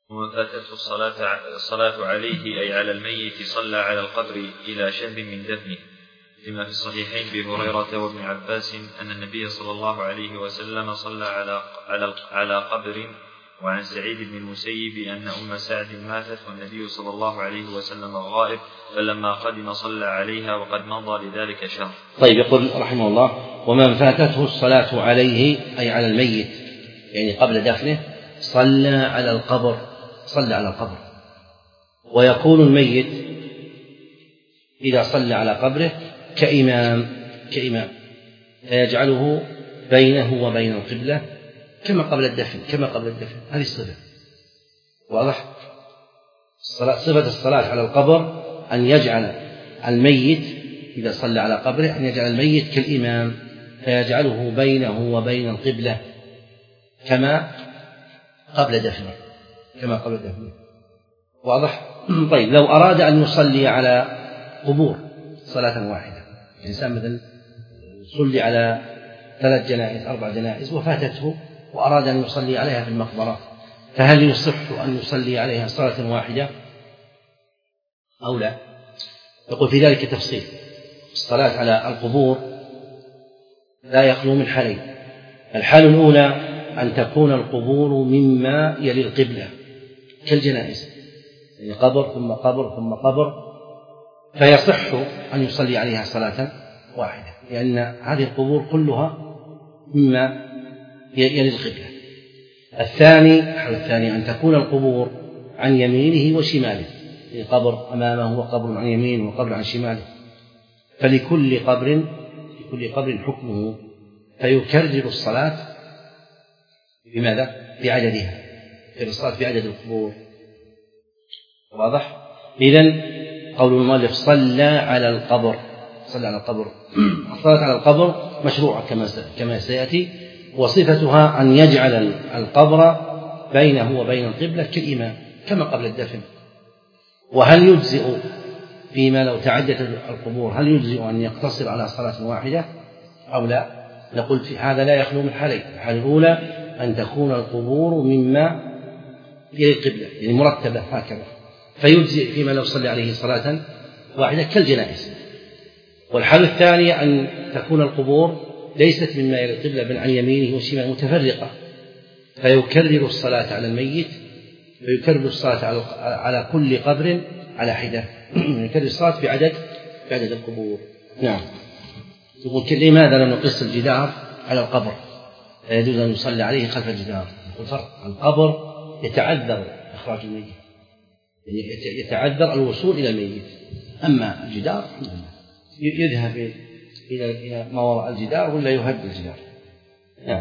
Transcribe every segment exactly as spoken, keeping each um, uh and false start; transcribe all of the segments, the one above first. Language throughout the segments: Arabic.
ومن فاتته الصلاة, الصلاة عليه أي على الميت صلى على القبر إلى شهر من دفنه، لما في الصحيحين بهريرة وابن عباس أن النبي صلى الله عليه وسلم صلى على, على, على قبر. وعن سعيد بن المسيب أن أم سعد ماتت والنبي صلى الله عليه وسلم غائب، فلما قدم صلى عليها وقد مضى لذلك شهر. طيب، يقول رحمه الله: ومن فاتته الصلاة عليه أي على الميت يعني قبل دفنه صلى على القبر صلى على القبر ويكون الميت إذا صلى على قبره كإمام كإمام فيجعله بينه وبين القبلة كما قبل الدفن كما قبل الدفن هذه الصفة واضح. صفة الصلاة على القبر أن يجعل الميت إذا صلى على قبره أن يجعل الميت كالإمام فيجعله بينه وبين القبلة كما قبل دفنه كما قبل دفنه واضح. طيب، لو أراد أن يصلي على قبور صلاة واحدة، الإنسان مثلا صلي على ثلاث جنائز أربع جنائز وفاتته وأراد أن يصلي عليها في المقبرة، فهل يصح أن يصلي عليها صلاة واحدة أو لا؟ يقول في ذلك تفصيل. الصلاة على القبور لا يخلو من حالين: الحالة الأولى أن تكون القبور مما يلي القبلة كالجنائز، يعني قبر ثم قبر ثم قبر، فيصح أن يصلي عليها صلاة واحدة، لأن هذه القبور كلها مما يلي القبلة. الثاني الحال الثاني أن تكون القبور عن يمينه وشماله، قبر أمامه وقبر عن يمينه وقبر عن شماله، فلكل قبر لكل قبر حكمه، فيكرر الصلاة بماذا؟ بعددها، يكرر الصلاة بعدد القبور. واضح؟ إذن قول المؤلف صلى على القبر صلى على القبر الصلاة على القبر مشروعة كما سيأتي، وصفتها أن يجعل القبر بينه وبين القبلة كالإمام كما قبل الدفن. وهل يجزئ فيما لو تعددت القبور هل يجزئ أن يقتصر على صلاة واحدة أو لا؟ نقول في هذا لا يخلو من حالين: الحالة الأولى أن تكون القبور مما يلي القبلة يعني مرتبة هكذا، فيجزئ فيما لو صلى عليه صلاة واحدة كالجنائز. والحالة الثانية أن تكون القبور ليست مما يلي القبلة بل عن يمينه وشماله متفرقة، فيكرر الصلاة على الميت فيكرر الصلاة على كل قبر على حدة، يكرر الصلاة بعدد بعدد القبور. نعم. يقول لماذا لم نقص الجدار على القبر؟ لا يجوز أن يصلي عليه خلف الجدار. يقول فرق: القبر يتعذر إخراج الميت، يتعذر الوصول إلى الميت، أما الجدار يذهب إلى ما وراء الجدار ولا يهد الجدار. نعم.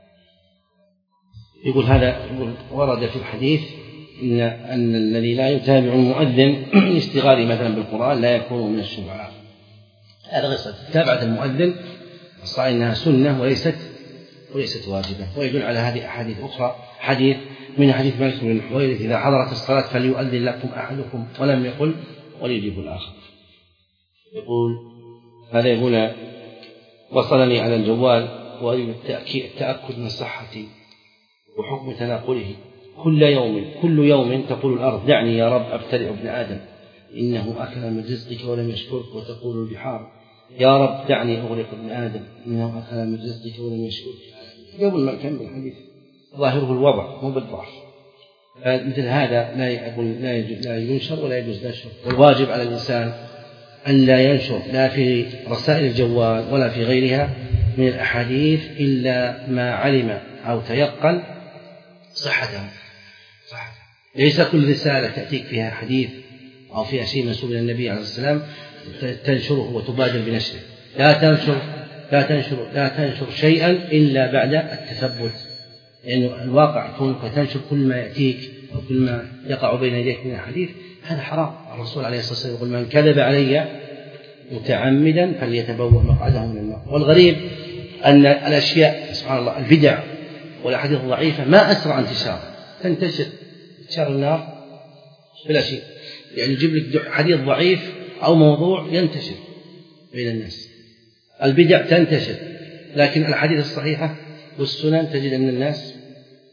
يقول هذا يقول ورد في الحديث إن, أن الذي لا يتابع المؤذن اشتغاله مثلا بالقرآن لا يكون من الشفعاء. هذا غير صحيح. متابعة المؤذن الصحيح أنها سنة وليست وليست واجبة، ويدل على هذه أحاديث أخرى. حديث من حديث مالك بن الحويرث: إذا حضرت الصلاة فليؤذن لكم أحدكم، ولم يقل وليجيب الآخر. يقول هذا يقول: وصلني على الجوال وأريد التأكد من صحتي وحكم تناقله كل يوم كل يوم تقول الأرض: دعني يا رب أبتلع ابن آدم إنه أكل من رزقك ولم يشكرك، وتقول البحار: يا رب دعني أغرق ابن آدم إنه أكل من رزقك ولم يشكرك. قبل ما نكمل الحديث ظاهره الوضع مو بالضعف، مثل هذا لا يقول لا يجوز لا ينشر ولا يجوز نشر. والواجب على الإنسان أن لا ينشر لا في رسائل الجوال ولا في غيرها من الأحاديث إلا ما علم أو تيقن صحته. ليس كل رسالة تأتيك فيها حديث أو فيها شيء منسوب إلى النبي عليه السلام تنشره وتبادر بنشره. لا تنشر لا تنشر لا تنشر شيئا إلا بعد التثبت، لأن يعني الواقع كونك تنشر كل ما يأتيك أو كل ما يقع بين يديك من الحديث هذا حرام. الرسول عليه الصلاة والسلام يقول: من كذب علي متعمدا فليتبوأ مقعده من النار. والغريب أن الأشياء سبحان الله البدع والأحاديث الضعيفة ما أسرع انتشار، تنتشر انتشار النار بلا شيء، يعني يجيب لك حديث ضعيف أو موضوع ينتشر بين الناس. البدع تنتشر، لكن الحديث الصحيحة والسنن تجد أن الناس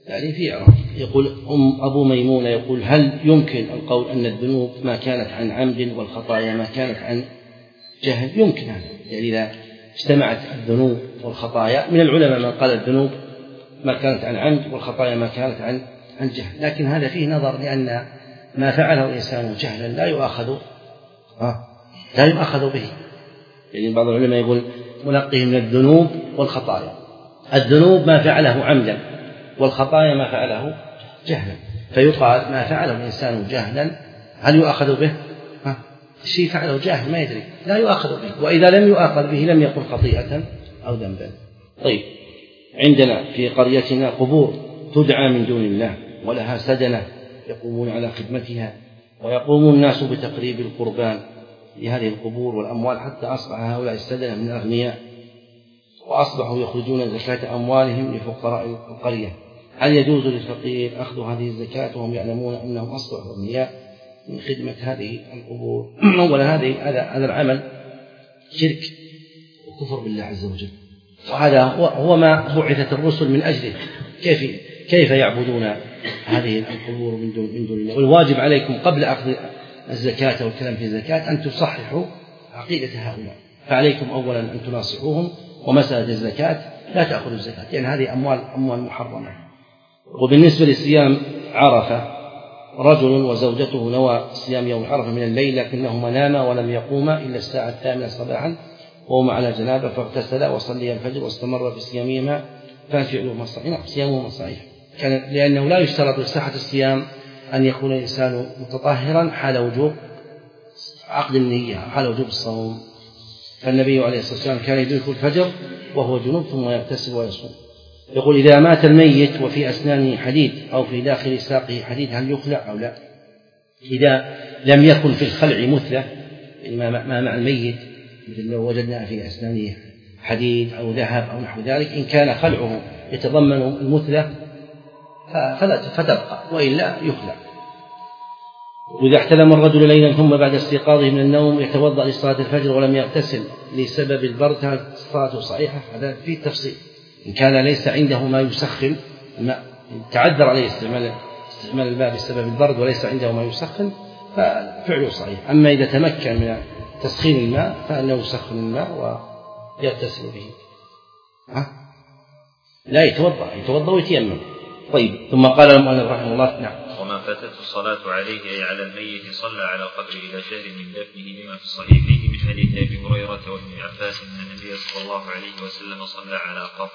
يعني في عرف. يقول أم أبو ميمونة يقول هل يمكن القول أن الذنوب ما كانت عن عمد والخطايا ما كانت عن جهل؟ يمكن هذا، يعني إذا اجتمعت الذنوب والخطايا، من العلماء من قال الذنوب ما كانت عن عمد والخطايا ما كانت عن عن جهل، لكن هذا فيه نظر، لأن ما فعله الإنسان جهلا لا يؤاخذ لا يؤاخذ به. يعني بعض العلماء يقول منقه من الذنوب والخطايا، الذنوب ما فعله عمدا والخطايا ما فعله جهلا، فيقال ما فعله الإنسان جهلا هل يؤاخذ به؟ ها؟ الشيء فعله جاهل ما يدري لا يؤاخذ به، وإذا لم يؤاخذ به لم يكن خطيئة أو ذنبا. طيب، عندنا في قريتنا قبور تدعى من دون الله ولها سدنة يقومون على خدمتها، ويقوم الناس بتقريب القربان لهذه القبور والأموال، حتى أصبح هؤلاء السدنة من الأغنياء وأصبحوا يخرجون زكاة أموالهم لفقراء القرية. هل يجوز للفقير أخذ هذه الزكاة وهم يعلمون أنهم أصبحوا أغنياء من خدمة هذه القبور؟ أولا هذه هذا العمل شرك وكفر بالله عز وجل، وهذا هو ما بعثت الرسل من أجله. كيف كيف يعبدون هذه القبور من دون من دون الله؟ والواجب عليكم قبل أخذ الزكاة والكلام في الزكاة أن تصححوا عقيدة هؤلاء، فعليكم أولا أن تناصحوهم، ومسألة الزكاة لا تأخذوا الزكاة لأن يعني هذه أموال أموال محرمة. وبالنسبة للصيام عرفة، رجل وزوجته نوى صيام يوم عرفة من الليل، لكنهما ناما ولم يقوما إلا الساعة الثامنة صباحا وهما على جنابة، فاغتسلا وصلي الفجر واستمر في صيامهما، ففعلهما صحيح صيامهما صحيح، كان لأنه لا يشترط لصحة الصيام أن يكون الإنسان متطهرا حال وجوب عقد النية، حال وجوب الصوم. فالنبي عليه الصلاة والسلام كان يدرك الفجر وهو جنوب ثم يغتسل ويصوم. يقول إذا مات الميت وفي أسنانه حديد أو في داخل ساقه حديد هل يخلع أو لا؟ إذا لم يكن في الخلع مثلة، ما مع الميت مثل لو وجدنا في أسنانه حديد أو ذهب أو نحو ذلك، إن كان خلعه يتضمن المثلة فلا فتبقى، وإلا يخلع. وإذا احتلم الرجل ليلا ثم بعد استيقاظه من النوم يتوضأ لصلاة الفجر ولم يغتسل لسبب البرد، هل صلاته صحيحة؟ هذا فيه تفصيل. إن كان ليس عنده ما يسخن الماء، تعذر عليه استعمال استعمال الماء بسبب البرد وليس عنده ما يسخن ففعله صحيح. أما إذا تمكن من تسخين الماء فإنه يسخن الماء ويغتسل به. ها؟ لا يتوضأ يتوضأ ويتيمم. طيب، ثم قال المؤلف رحمه الله: نعم. وما فاتته الصلاة عليه أي على الميت صلى على القبر إلى شهر من دفنه، لما في الصحيحين من حديث أبي هريرة وابن عباس أن النبي صلى الله عليه وسلم صلى على قبر.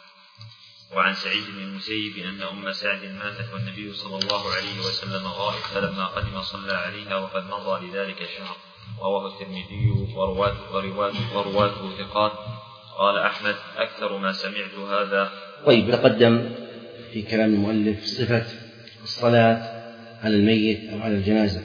وعن سعيد بن المسيب أن أم سعد ماتت والنبي صلى الله عليه وسلم غائب، فلما قدم صلى عليها وقد مضى لذلك شهر. رواه الترمذي ورواته ورواته ورواته ثقات. قال أحمد: أكثر ما سمعت هذا. طيب، تقدم في كلام المؤلف صفة الصلاة على الميت أو على الجنازة،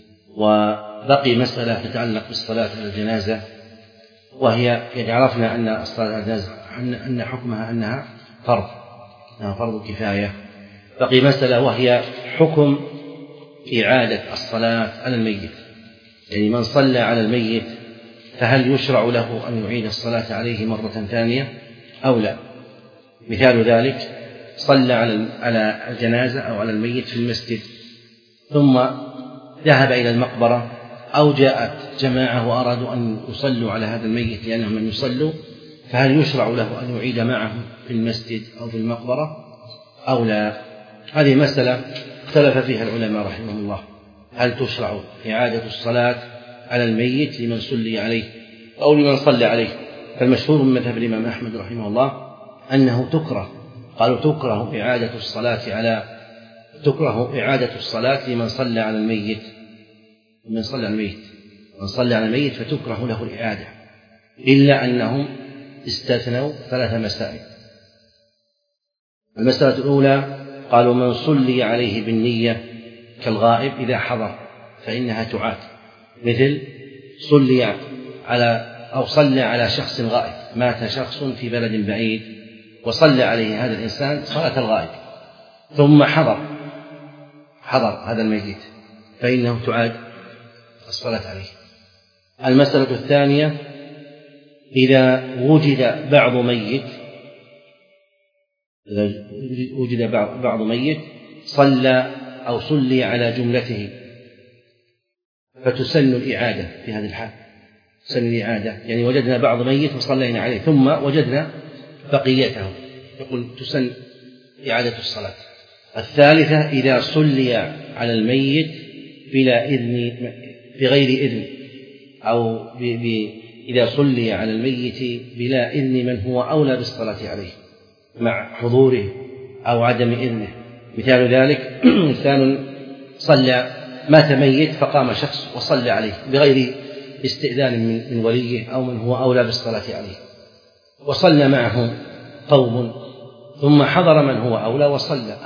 وبقي مسألة تتعلق بالصلاة على الجنازة، وهي يعني عرفنا أن الصلاة على الجنازة أن حكمها أنها فرض أنها فرض كفاية. بقي مسألة وهي حكم إعادة الصلاة على الميت، يعني من صلى على الميت فهل يشرع له أن يعيد الصلاة عليه مرة ثانية أو لا؟ مثال ذلك: صلى على الجنازة أو على الميت في المسجد ثم ذهب إلى المقبرة، أو جاءت جماعة وأرادوا أن يصلوا على هذا الميت لأنهم من يصلوا، فهل يشرع له أن يعيد معهم في المسجد أو في المقبرة أو لا؟ هذه مسألة اختلف فيها العلماء رحمهم الله، هل تشرع إعادة الصلاة على الميت لمن صلي عليه أو لمن صلى عليه؟ فالمشهور من مذهب الإمام أحمد رحمه الله أنه تكره، قالوا تكره إعادة الصلاة على تكره إعادة الصلاة لمن صلى على الميت من صلى على الميت من صلى على الميت فتكره له الإعادة، إلا أنهم استثنوا ثلاث مسائل. المسألة الأولى قالوا: من صلي عليه بالنية كالغائب إذا حضر فإنها تعاد، مثل صلي على أو صلى على شخص غائب، مات شخص في بلد بعيد وصلى عليه هذا الإنسان صلاة الغائب ثم حضر حضر هذا الميت فإنه تعاد الصلاة عليه. المسألة الثانية: إذا وجد بعض ميت إذا وجد بعض ميت صلى أو صلي على جملته فتسن الإعادة في هذه الحال، تسن الإعادة، يعني وجدنا بعض ميت وصلينا عليه ثم وجدنا بقيته، يقول تسن إعادة الصلاة. الثالثة إذا صلي على الميت بلا إذن، بغير إذن، أو ب... ب... إذا صلي على الميت بلا إذن من هو أولى بالصلاة عليه مع حضوره أو عدم إذنه. مثال ذلك إنسان صلى، مات ميت فقام شخص وصلى عليه بغير استئذان من وليه أو من هو أولى بالصلاة عليه، وصلى معه قوم ثم حضر من هو أولى وصلى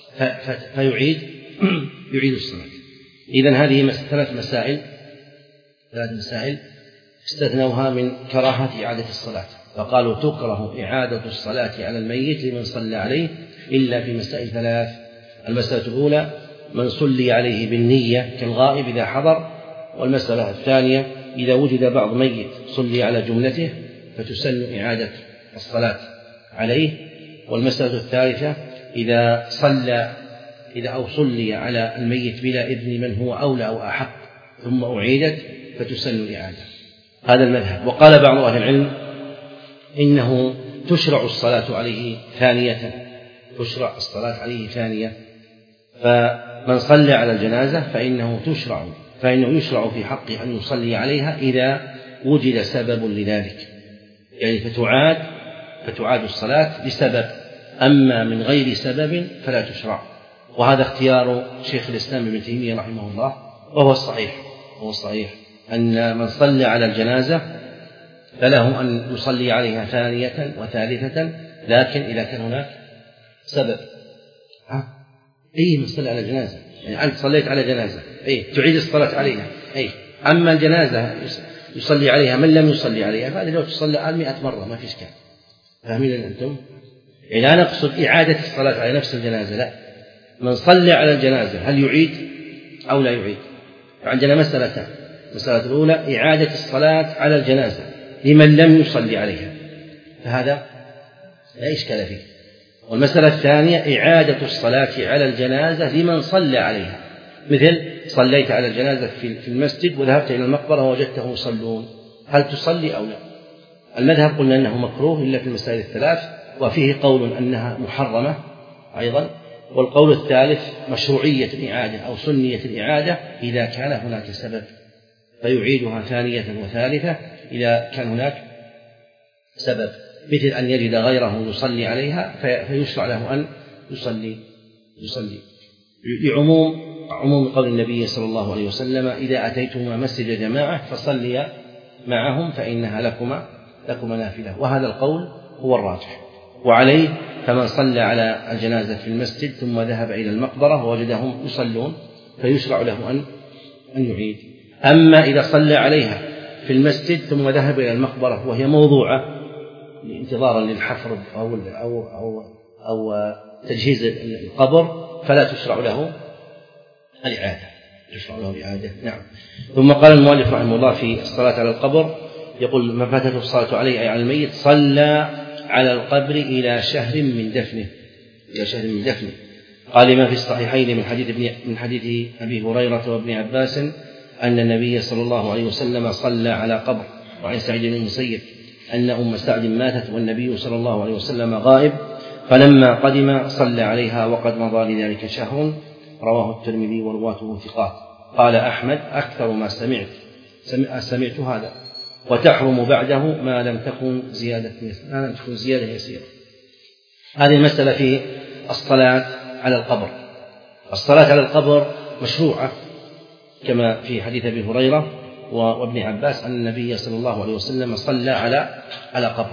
فيعيد يعيد الصلاة. إذن هذه ثلاث مسائل ثلاث مسائل استثنوها من كراهة إعادة الصلاة، فقالوا تكره إعادة الصلاة على الميت لمن صلى عليه إلا في مسائل ثلاث. المسألة الأولى من صلي عليه بالنية كالغائب إذا حضر، والمسألة الثانية إذا وجد بعض ميت صلي على جملته فتسن إعادة الصلاة عليه، والمسألة الثالثة إذا صلى إذا أو صلي على الميت بلا إذن من هو أولى أو أحق ثم أعيدت فتسن الإعادة. هذا المذهب. وقال بعض أهل العلم إنه تشرع الصلاة عليه ثانية، تشرع الصلاة عليه ثانية، فمن صلى على الجنازة فإنه تشرع فإنه يشرع في حقه أن يصلي عليها إذا وجد سبب لذلك، يعني فتعاد فتعاد الصلاة بسبب، أما من غير سبب فلا تشرع. وهذا اختيار شيخ الإسلام ابن تيمية رحمه الله، وهو الصحيح وهو الصحيح أن من صلى على الجنازة فله أن يصلي عليها ثانية وثالثة، لكن إذا كان هناك سبب. ها؟ أي من صلى على جنازة، يعني أنت صليت على جنازة أي تعيد الصلاة عليها، أي أما الجنازة يصلي عليها من لم يصلي عليها فهذه لو تصلى على مئة مرة ما في إشكال. فاهمين أنتم؟ يعني لا نقصد إعادة الصلاة على نفس الجنازة، لا، من صلى على الجنازة هل يعيد أو لا يعيد؟ عندنا مسألتان. المسألة الأولى إعادة الصلاة على الجنازة لمن لم يصلي عليها، فهذا لا إشكال فيه. والمسألة الثانية إعادة الصلاة على الجنازة لمن صلى عليها، مثل صليت على الجنازة في المسجد وذهبت إلى المقبرة ووجدتهم يصلون، هل تصلي أو لا؟ المذهب قلنا أنه مكروه إلا في المسائل الثلاث، وفيه قول أنها محرمة أيضا، والقول الثالث مشروعية الإعادة أو سنية الإعادة إذا كان هناك سبب، فيعيدها ثانية وثالثة إذا كان هناك سبب، مثل أن يجد غيره يصلي عليها فيشرع له أن يصلي يصلي لعموم عموم قول النبي صلى الله عليه وسلم إذا أتيتما مسجد جماعة فصلي معهم فإنها لكما لكما نافلة. وهذا القول هو الراجح، وعليه فمن صلى على الجنازة في المسجد ثم ذهب إلى المقبرة ووجدهم يصلون فيشرع له أن أن يعيد. أما إذا صلى عليها في المسجد ثم ذهب إلى المقبرة وهي موضوعة انتظارا للحفر أو أو أو, أو تجهيز القبر فلا تشرع له الإعادة، تشرع له الإعادة. نعم. ثم قال المؤلف رحمه الله في الصلاة على القبر، يقول ما فاتته الصلاة عليه أي على الميت صلى على القبر إلى شهر من دفنه، إلى شهر من دفنه. قال ما في الصحيحين من حديث ابن من حديث أبي هريرة وابن عباس أن النبي صلى الله عليه وسلم صلى على قبر. وعن سعيد بن المسيب أن أم سعد ماتت والنبي صلى الله عليه وسلم غائب، فلما قدم صلى عليها وقد مضى لذلك شهر. رواه الترمذي ورواته ثقات. قال أحمد أكثر ما سمعت سمعت هذا، وتحرم بعده ما لم تكن زيادة ما لم تكن زيادة يسيرة. هذه المسألة في الصلاة على القبر. الصلاة على القبر مشروعة كما في حديث أبي هريرة وابن عباس أن النبي صلى الله عليه وسلم صلى على على قبر،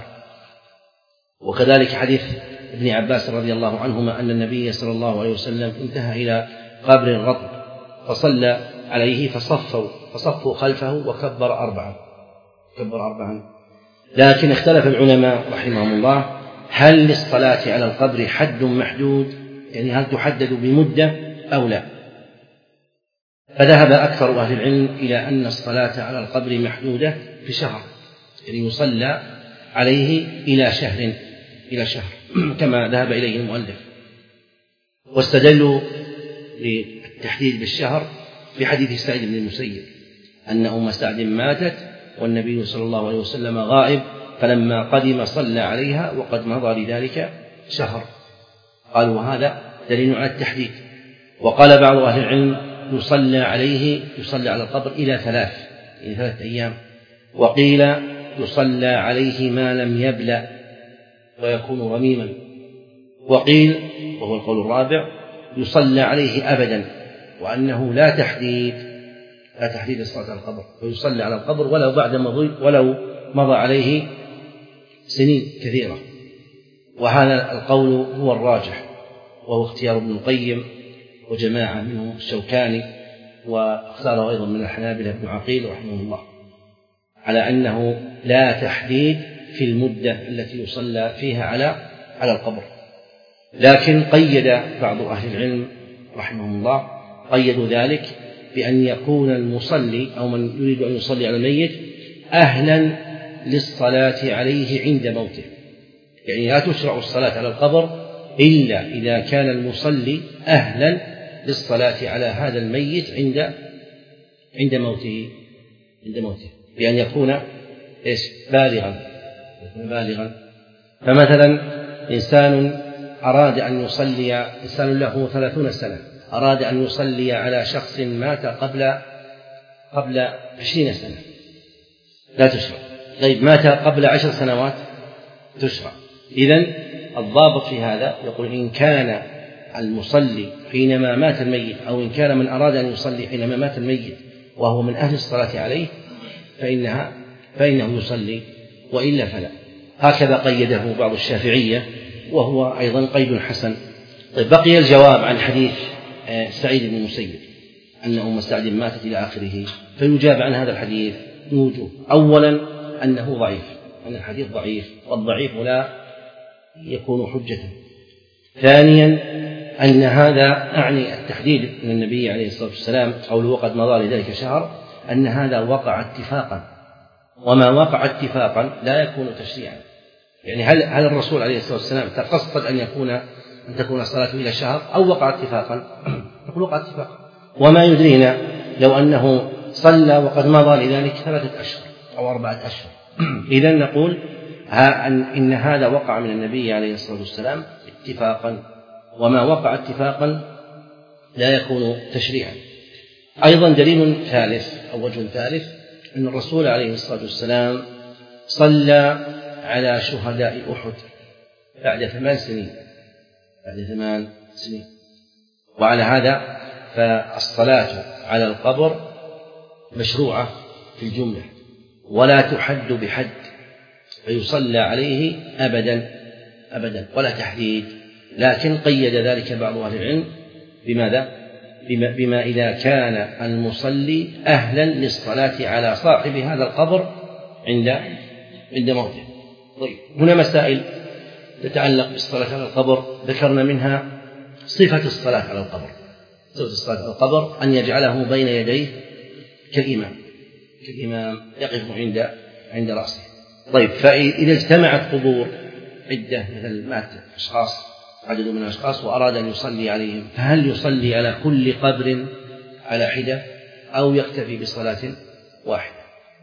وكذلك حديث ابن عباس رضي الله عنهما أن النبي صلى الله عليه وسلم انتهى إلى قبر الرطب فصلى عليه فصفوا فصفوا خلفه وكبر أربعا كبر أربعا لكن اختلف العلماء رحمهم الله هل للصلاة على القبر حد محدود، يعني هل تحدد بمدة أو لا؟ فذهب أكثر أهل العلم إلى أن الصلاة على القبر محدودة في شهر، يعني يصلى عليه إلى شهر إلى شهر كما ذهب إليه المؤلف. واستدلوا للتحديد بالشهر بحديث سعيد بن المسيب أن أم سعد ماتت والنبي صلى الله عليه وسلم غائب، فلما قدم صلى عليها وقد مضى لذلك شهر. قالوا هذا دليل على التحديد. وقال بعض أهل العلم يصلى عليه يصلى على القبر إلى ثلاث إلى ثلاث أيام، وقيل يصلى عليه ما لم يبلى ويكون رميما، وقيل وهو القول الرابع يصلى عليه أبدا، وأنه لا تحديد لا تحديد الصلاة على القبر، ويصلى على القبر ولو بعد مضي ولو مضى عليه سنين كثيرة. وهذا القول هو الراجح، وهو اختيار ابن القيم وجماعة منهم الشوكاني، واختاره أيضا من الحنابلة ابن عقيل رحمه الله، على أنه لا تحديد في المدة التي يصلى فيها على على القبر. لكن قيد بعض أهل العلم رحمهم الله قيدوا ذلك بأن يكون المصلي أو من يريد أن يصلي على الميت أهلا للصلاة عليه عند موته، يعني لا تشرع الصلاة على القبر إلا إذا كان المصلي أهلا للصلاة على هذا الميت عند عند موته عند موته بأن يكون إيش بالغا يكون بالغا. فمثلا إنسان أراد أن يصلي إنسان له ثلاثون سنة أراد أن يصلي على شخص مات قبل قبل عشرين سنة لا تشرع. طيب مات قبل عشر سنوات تشرع. إذن الضابط في هذا يقول إن كان المصلي حينما مات الميت أو إن كان من أراد أن يصلي حينما مات الميت وهو من أهل الصلاة عليه فإنها فإنه يصلي، وإلا فلا. هكذا قيده بعض الشافعية، وهو أيضا قيد حسن. طيب بقي الجواب عن حديث سعيد بن المسيب أن أم سعد ماتت إلى آخره، فيجاب عن هذا الحديث من وجوه. أولا أنه ضعيف، أن الحديث ضعيف، والضعيف لا يكون حجة. ثانيا أن هذا أعني التحديد من النبي عليه الصلاة والسلام قوله وقد مضى لذلك شهر، أن هذا وقع اتفاقا، وما وقع اتفاقا لا يكون تشريعا. يعني هل هل الرسول عليه الصلاة والسلام تقصد أن يكون أن تكون الصلاة إلى شهر أو وقع اتفاقا؟ نقول وقع اتفاقا. وما يدرينا لو أنه صلى وقد مضى لذلك ثلاثة أشهر أو أربعة أشهر. إذا نقول ها أن إن هذا وقع من النبي عليه الصلاة والسلام اتفاقا، وما وقع اتفاقا لا يكون تشريعا. أيضا دليل ثالث أو وجه ثالث أن الرسول عليه الصلاة والسلام صلى على شهداء أحد بعد ثمان سنين بعد ثمان سنين وعلى هذا فالصلاة على القبر مشروعة في الجملة ولا تحد بحد، فيصلى عليه أبدا أبدا ولا تحديد. لكن قيد ذلك بعض أهل العلم بماذا؟ بما, بما إذا كان المصلي أهلا للصلاة على صاحب هذا القبر عند عند موته. طيب هنا مسائل تتعلق بالصلاة على القبر، ذكرنا منها صفة الصلاة على القبر. صفة الصلاة على القبر أن يجعله بين يديه كالإمام كالإمام يقف عند عند رأسه. طيب فإذا اجتمعت قبور عدة مثل مات أشخاص عدد من الأشخاص وأراد أن يصلي عليهم، فهل يصلي على كل قبر على حدة أو يكتفي بصلاة واحدة؟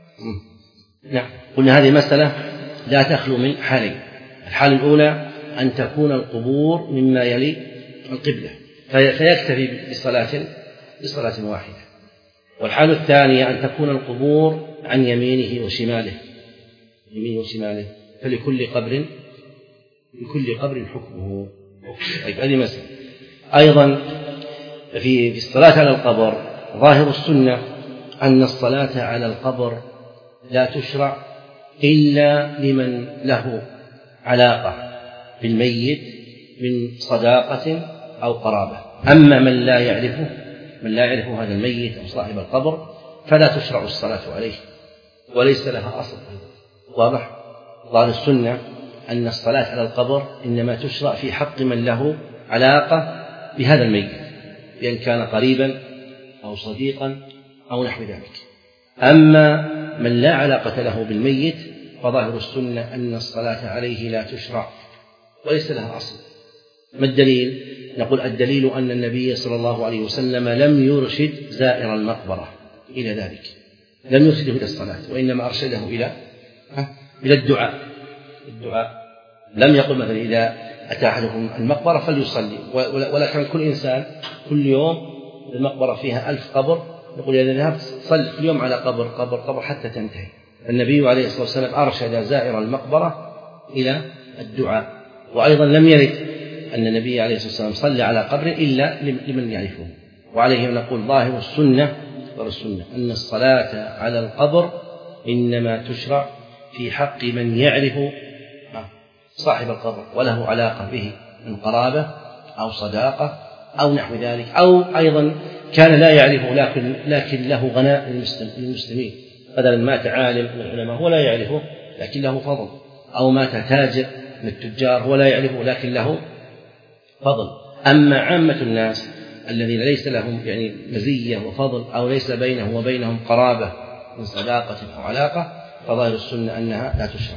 نعم، قلنا هذه مسألة لا تخلو من حالين. الحالة الأولى أن تكون القبور مما يلي القبلة فيكتفي بصلاة بصلاة واحدة. والحالة الثانية أن تكون القبور عن يمينه وشماله يمينه وشماله فلكل قبر لكل قبر حكمه. طيب هذه مسألة. أيضا في في الصلاة على القبر ظاهر السنة أن الصلاة على القبر لا تشرع إلا لمن له علاقة بالميت من صداقة أو قرابة. أما من لا يعرفه من لا يعرف هذا الميت أو صاحب القبر فلا تشرع الصلاة عليه وليس لها أصل. واضح؟ ظاهر السنة أن الصلاة على القبر إنما تشرع في حق من له علاقة بهذا الميت، بأن كان قريبا أو صديقا أو نحو ذلك. أما من لا علاقة له بالميت فظاهر السنة أن الصلاة عليه لا تشرع وليس لها أصل. ما الدليل؟ نقول الدليل أن النبي صلى الله عليه وسلم لم يرشد زائر المقبرة إلى ذلك، لم يرشده إلى الصلاة، وإنما أرشده إلى إلى الدعاء الدعاء لم يقل مثلا إذا أتى أحدكم المقبرة فليصلي، ولكن كل إنسان كل يوم المقبرة فيها ألف قبر، يقول إذا ذهبت صل كل يوم على قبر قبر قبر حتى تنتهي. النبي عليه الصلاة والسلام أرشد زائر المقبرة إلى الدعاء. وأيضا لم يرد أن النبي عليه الصلاة والسلام صلى على قبر إلا لمن يعرفه. وعليه نقول ظاهر السنة والسنة أن الصلاة على القبر إنما تشرع في حق من يعرف صاحب القبر وله علاقة به من قرابة أو صداقة أو نحو ذلك، أو أيضا كان لا يعرفه لكن, لكن له غناء للمسلمين، بدلا مات عالم من العلماء هو لا يعرفه لكن له فضل، أو مات تاجر من التجار هو لا يعرفه لكن له فضل. أما عامة الناس الذين ليس لهم يعني مزية وفضل أو ليس بينه وبينهم قرابة من صداقة أو علاقة فظاهر السنة أنها لا تشرع.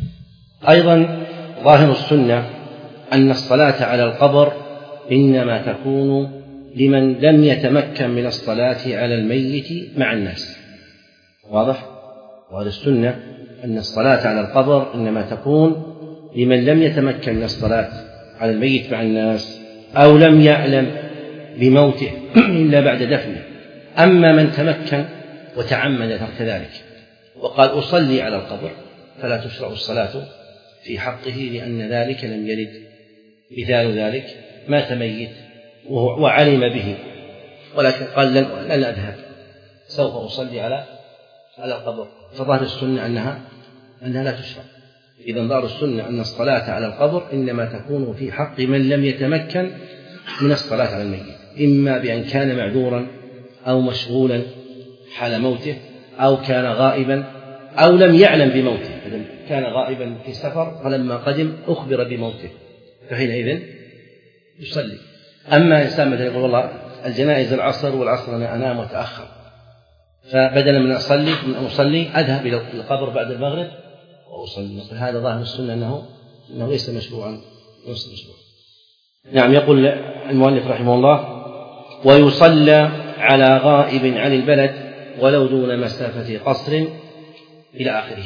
أيضا ظاهر السنة أن الصلاة على القبر إنما تكون لمن لم يتمكن من الصلاة على الميت مع الناس. واضح؟ وهذا السنة أن الصلاة على القبر إنما تكون لمن لم يتمكن من الصلاة على الميت مع الناس أو لم يعلم بموته إلا بعد دفنه. أما من تمكن وتعمد ترك ذلك وقال أصلي على القبر فلا تشرع الصلاة في حقه، لأن ذلك لم يرد. مثال ذلك مات ميت وعلم به ولكن قال لن, لن أذهب سوف أصلي على على القبر، فظاهر السنة أنها أنها لا تشرع. إذا ظاهر السنة أن الصلاة على القبر إنما تكون في حق من لم يتمكن من الصلاة على الميت، إما بأن كان معذورا أو مشغولا حال موته أو كان غائبا أو لم يعلم بموته، إذا كان غائبا في سفر فلما قدم أخبر بموته فحينئذ يصلي. أما إنسان مثلا يقول والله الجنائز العصر والعصر أنا أنام وتأخر، فبدلا من أصلي من أن أصلي أذهب إلى القبر بعد المغرب وأصلي، هذا ظاهر السنة أنه أنه ليس مشروعا ليس مشروعا. نعم. يقول المؤلف رحمه الله: ويصلى على غائب عن البلد ولو دون مسافة قصر إلى آخره.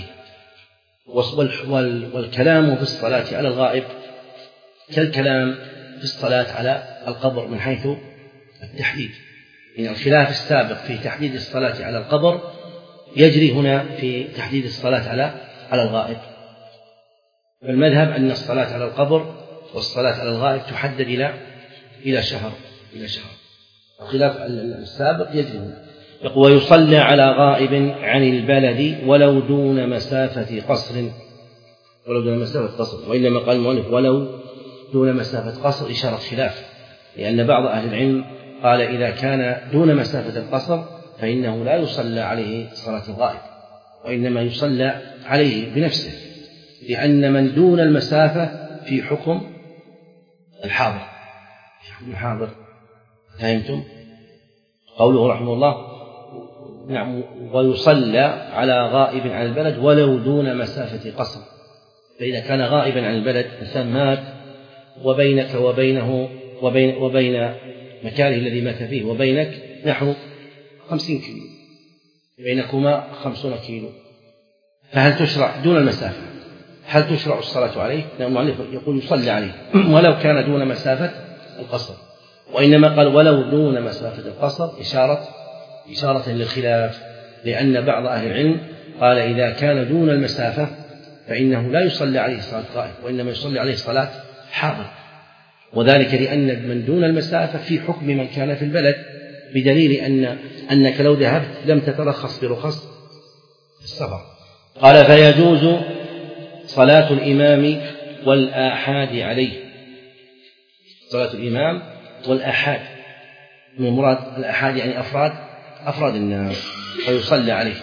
والكلام في الصلاة على الغائب كالكلام في الصلاة على القبر من حيث التحديد، إن الخلاف السابق في تحديد الصلاة على القبر يجري هنا في تحديد الصلاة على على الغائب. فالمذهب أن الصلاة على القبر والصلاة على الغائب تحدد إلى إلى شهر إلى شهر الخلاف السابق يجري هنا. يقول: ويصلى على غائب عن البلد ولو دون مسافة قصر ولو دون مسافة قصر وإنما قال المؤلف ولو دون مسافة قصر إشارة خلاف، لأن بعض أهل العلم قال إذا كان دون مسافة القصر فإنه لا يصلى عليه صلاة الغائب وإنما يصلى عليه بنفسه، لأن من دون المسافة في حكم الحاضر في حكم الحاضر. فهمتم؟ قوله رحمه الله: نعم. ويصلى على غائب عن البلد ولو دون مسافة قصر. فإذا كان غائبا عن البلد إنسان مات وبينك وبينه وبين, وبين مكانه الذي مات فيه وبينك نحو خمسين كيلو، بينكما خمسون كيلو، فهل تشرع دون المسافة هل تشرع الصلاة عليه؟ المؤلف يقول يصلى عليه ولو كان دون مسافة القصر، وإنما قال ولو دون مسافة القصر إشارة إشارة للخلاف، لأن بعض أهل العلم قال إذا كان دون المسافة فإنه لا يصلى عليه صلاة غائب وإنما يصلي عليه صلاة حاضر، وذلك لأن من دون المسافة في حكم من كان في البلد، بدليل أن أنك لو ذهبت لم تترخص برخص السفر. قال: فيجوز صلاة الإمام والآحاد عليه. صلاة الإمام والآحاد، من مراد الآحاد يعني أفراد أفراد الناس، فيصلى عليه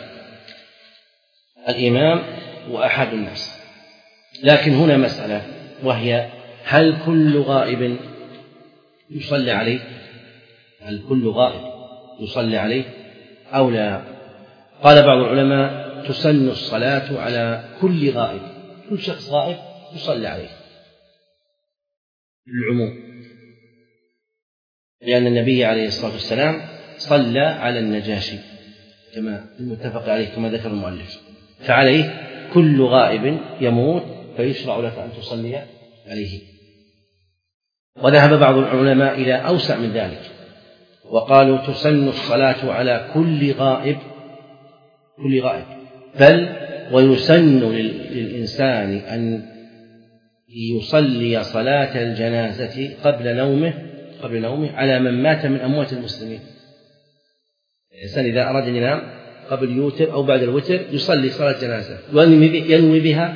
الإمام وأحد الناس. لكن هنا مسألة وهي: هل كل غائب يصلى عليه؟ هل كل غائب يصلى عليه أو لا؟ قال بعض العلماء: تسن الصلاة على كل غائب، كل شخص غائب يصلى عليه، للعموم، لأن النبي عليه الصلاة والسلام صلى على النجاشي كما المتفق عليه كما ذكر المؤلف، فعليه كل غائب يموت فيشرع لك أن تصلي عليه. وذهب بعض العلماء إلى أوسع من ذلك وقالوا تسن الصلاة على كل غائب كل غائب بل ويسن للإنسان أن يصلي صلاة الجنازة قبل نومه قبل نومه على من مات من أموات المسلمين. الإنسان إذا أراد أن ينام قبل يوتر أو بعد الوتر يصلي صلاة جنازة ينوي بها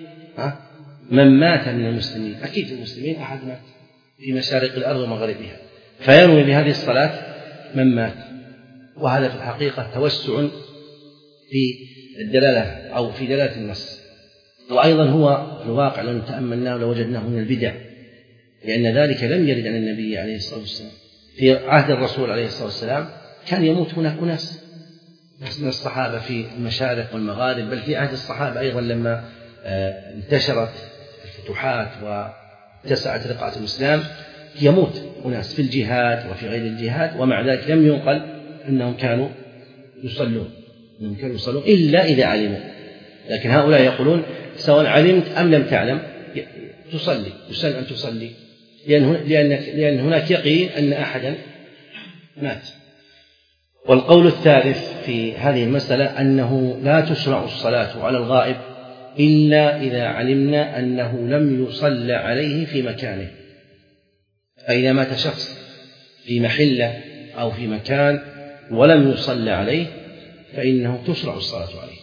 من مات من المسلمين. أكيد المسلمين أحد مات في مشارق الأرض ومغاربها، فينوي بهذه الصلاة من مات، وهذا في الحقيقة توسع في الدلالة أو في دلالة النص. وأيضا هو الواقع لو تأملناه لوجدناه من البدع، لأن ذلك لم يرد عن النبي عليه الصلاة والسلام. في عهد الرسول عليه الصلاة والسلام كان يموت هناك أناس من الصحابة في المشارق والمغارب، بل في عهد الصحابة أيضا لما انتشرت الفتوحات واتسعت رقعة الإسلام يموت أناس في الجهاد وفي غير الجهاد، ومع ذلك لم ينقل أنهم كانوا يصلون أنهم كانوا يصلون إلا إذا علموا. لكن هؤلاء يقولون سواء علمت أم لم تعلم تصلي، يسن أن تصلي، لأن, لأن, لأن هناك يقين أن أحدا مات. والقول الثالث في هذه المسألة أنه لا تشرع الصلاة على الغائب إلا إذا علمنا أنه لم يصلى عليه في مكانه. فإذا مات شخص في محلة أو في مكان ولم يصلى عليه فإنه تشرع الصلاة عليه.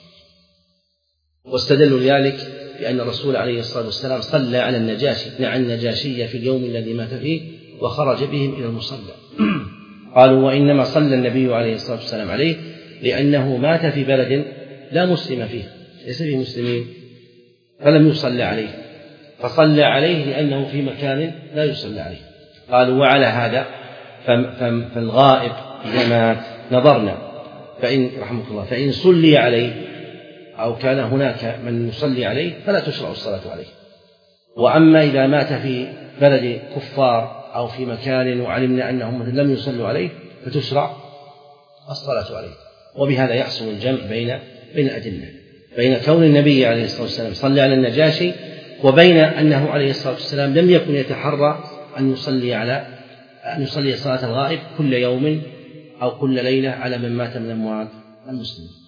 واستدلوا لذلك بأن الرسول عليه الصلاة والسلام صلى على النجاشي مع النجاشية في اليوم الذي مات فيه وخرج بهم إلى المصلى. قالوا وإنما صلى النبي عليه الصلاة والسلام عليه لأنه مات في بلد لا مسلم فيه، ليس فيه مسلمين، فلم يصلى عليه، فصلى عليه لأنه في مكان لا يصلى عليه. قالوا وعلى هذا فالغائب إذا مات نظرنا فإن رحمه الله فإن صلي عليه أو كان هناك من يصلي عليه فلا تشرع الصلاة عليه. وأما إذا مات في بلد كفار أو في مكان وعلمنا أنهم لم يصلوا عليه فتشرع الصلاة عليه. وبهذا يحصل الجمع بين بين الأدلة، بين كون النبي عليه الصلاة والسلام صلى على النجاشي وبين أنه عليه الصلاة والسلام لم يكن يتحرى أن يصلي على أن يصلي صلاة الغائب كل يوم أو كل ليلة على من مات من أموات المسلمين.